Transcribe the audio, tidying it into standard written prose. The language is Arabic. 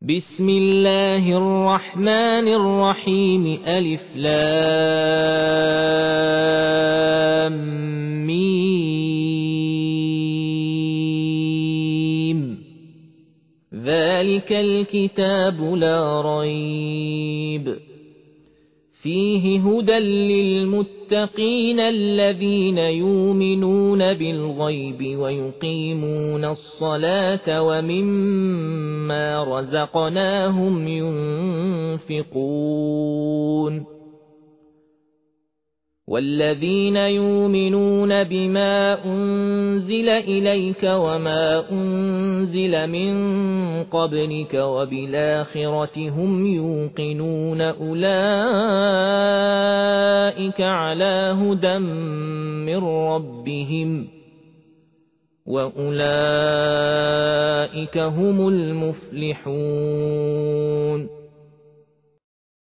بسم الله الرحمن الرحيم ألف لام ميم ذلك الكتاب لا ريب فيه هدى للمتقين الذين يؤمنون بالغيب ويقيمون الصلاة ومما رزقناهم ينفقون والذين يؤمنون بما أنزل إليك وما أنزل من قبلك وبالآخرة هم يوقنون أولئك على هدى من ربهم وأولئك هم المفلحون